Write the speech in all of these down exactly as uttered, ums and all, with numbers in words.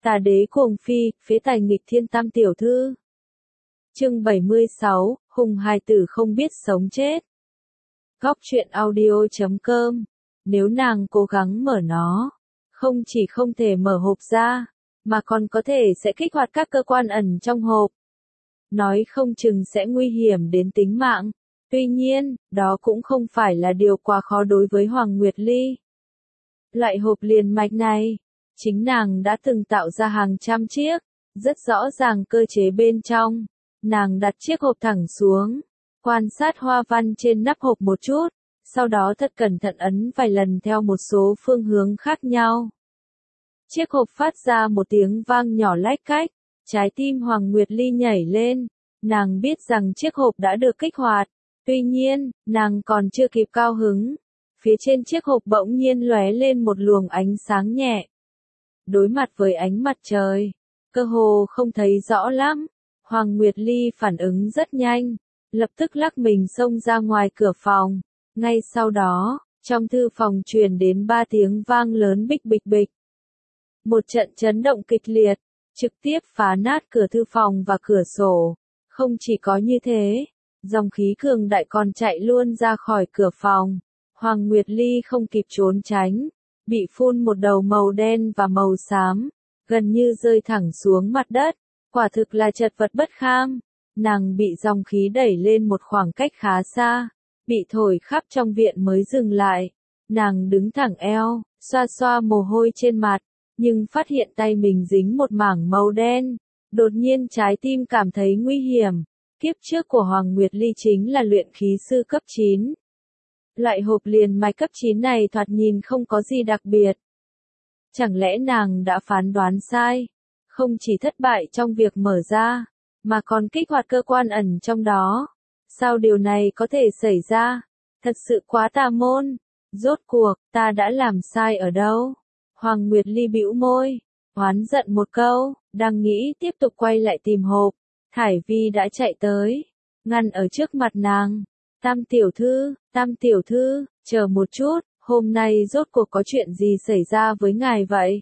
Tà đế cuồng phi, phế tài nghịch thiên tam tiểu thư. Chương bảy mươi sáu, hùng hài tử không biết sống chết. Góc truyện audio chấm com. Nếu nàng cố gắng mở nó, không chỉ không thể mở hộp ra, mà còn có thể sẽ kích hoạt các cơ quan ẩn trong hộp. Nói không chừng sẽ nguy hiểm đến tính mạng. Tuy nhiên, đó cũng không phải là điều quá khó đối với Hoàng Nguyệt Ly. Loại hộp liền mạch này, chính nàng đã từng tạo ra hàng trăm chiếc, rất rõ ràng cơ chế bên trong. Nàng đặt chiếc hộp thẳng xuống, quan sát hoa văn trên nắp hộp một chút, sau đó thật cẩn thận ấn vài lần theo một số phương hướng khác nhau. Chiếc hộp phát ra một tiếng vang nhỏ lách cách, trái tim Hoàng Nguyệt Ly nhảy lên, nàng biết rằng chiếc hộp đã được kích hoạt, tuy nhiên, nàng còn chưa kịp cao hứng. Phía trên chiếc hộp bỗng nhiên lóe lên một luồng ánh sáng nhẹ. Đối mặt với ánh mặt trời, cơ hồ không thấy rõ lắm, Hoàng Nguyệt Ly phản ứng rất nhanh, lập tức lắc mình xông ra ngoài cửa phòng. Ngay sau đó, trong thư phòng truyền đến ba tiếng vang lớn bịch bịch bịch. Một trận chấn động kịch liệt, trực tiếp phá nát cửa thư phòng và cửa sổ. Không chỉ có như thế, dòng khí cường đại còn chạy luôn ra khỏi cửa phòng. Hoàng Nguyệt Ly không kịp trốn tránh, bị phun một đầu màu đen và màu xám, gần như rơi thẳng xuống mặt đất, quả thực là chật vật bất kham. Nàng bị dòng khí đẩy lên một khoảng cách khá xa, bị thổi khắp trong viện mới dừng lại. Nàng đứng thẳng eo, xoa xoa mồ hôi trên mặt, nhưng phát hiện tay mình dính một mảng màu đen. Đột nhiên trái tim cảm thấy nguy hiểm. Kiếp trước của Hoàng Nguyệt Ly chính là luyện khí sư cấp chín. Loại hộp liền mạch cấp chín này thoạt nhìn không có gì đặc biệt. Chẳng lẽ nàng đã phán đoán sai? Không chỉ thất bại trong việc mở ra, mà còn kích hoạt cơ quan ẩn trong đó. Sao điều này có thể xảy ra? Thật sự quá tà môn. Rốt cuộc, ta đã làm sai ở đâu? Hoàng Nguyệt Ly bĩu môi, oán giận một câu, đang nghĩ tiếp tục quay lại tìm hộp. Thải Vi đã chạy tới, ngăn ở trước mặt nàng. Tam tiểu thư, tam tiểu thư, chờ một chút, hôm nay rốt cuộc có chuyện gì xảy ra với ngài vậy?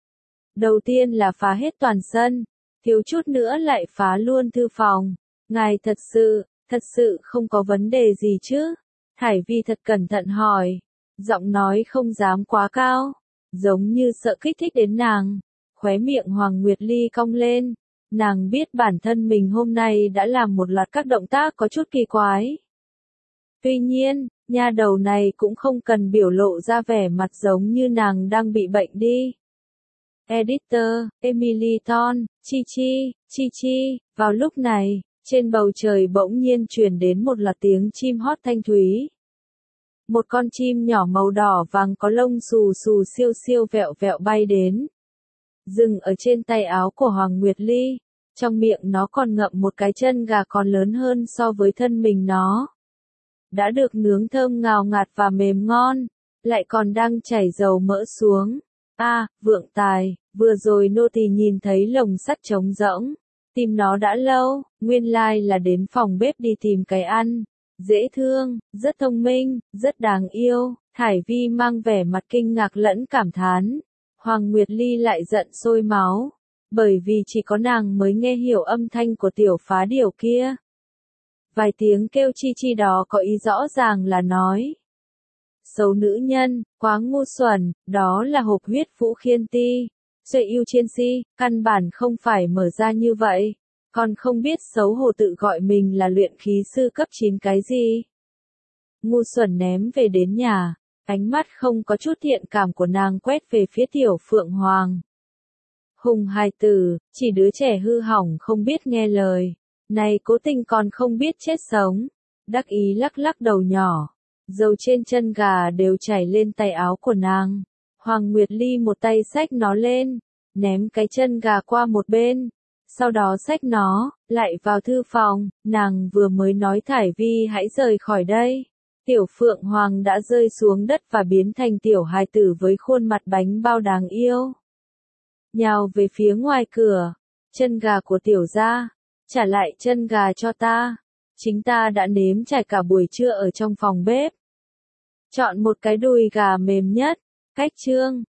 Đầu tiên là phá hết toàn sân, thiếu chút nữa lại phá luôn thư phòng. Ngài thật sự, thật sự không có vấn đề gì chứ? Thải Vi thật cẩn thận hỏi, giọng nói không dám quá cao, giống như sợ kích thích đến nàng. Khóe miệng Hoàng Nguyệt Ly cong lên, nàng biết bản thân mình hôm nay đã làm một loạt các động tác có chút kỳ quái. Tuy nhiên, nha đầu này cũng không cần biểu lộ ra vẻ mặt giống như nàng đang bị bệnh đi. Editor, Emily Thorne, Chi Chi, Chi Chi, vào lúc này, trên bầu trời bỗng nhiên truyền đến một loạt tiếng chim hót thanh thúy. Một con chim nhỏ màu đỏ vàng có lông xù xù siêu siêu vẹo vẹo bay đến. Dừng ở trên tay áo của Hoàng Nguyệt Ly, trong miệng nó còn ngậm một cái chân gà còn lớn hơn so với thân mình nó. Đã được nướng thơm ngào ngạt và mềm ngon, lại còn đang chảy dầu mỡ xuống. A, à, vượng tài, vừa rồi nô tỳ nhìn thấy lồng sắt trống rỗng, tìm nó đã lâu, nguyên lai là đến phòng bếp đi tìm cái ăn. Dễ thương, rất thông minh, rất đáng yêu. Thải Vi mang vẻ mặt kinh ngạc lẫn cảm thán. Hoàng Nguyệt Ly lại giận sôi máu, bởi vì chỉ có nàng mới nghe hiểu âm thanh của tiểu phá điểu kia. Vài tiếng kêu chi chi đó có ý rõ ràng là nói. Xấu nữ nhân, quá ngu xuẩn, đó là hộp huyết vũ khiên ti. Xuệ yêu chiên si, căn bản không phải mở ra như vậy. Còn không biết xấu hổ tự gọi mình là luyện khí sư cấp chín cái gì. Ngu xuẩn ném về đến nhà, ánh mắt không có chút thiện cảm của nàng quét về phía tiểu Phượng Hoàng. Hùng hài tử, chỉ đứa trẻ hư hỏng không biết nghe lời. Này cố tình còn không biết chết sống. Đắc ý lắc lắc đầu nhỏ. Dầu trên chân gà đều chảy lên tay áo của nàng. Hoàng Nguyệt Ly một tay xách nó lên, ném cái chân gà qua một bên. Sau đó xách nó, lại vào thư phòng. Nàng vừa mới nói Thải Vi hãy rời khỏi đây. Tiểu Phượng Hoàng đã rơi xuống đất và biến thành tiểu hài tử với khuôn mặt bánh bao đáng yêu. Nhào về phía ngoài cửa. Chân gà của tiểu gia. Trả lại chân gà cho ta. Chính ta đã nếm trải cả buổi trưa ở trong phòng bếp. Chọn một cái đùi gà mềm nhất. Cách chương,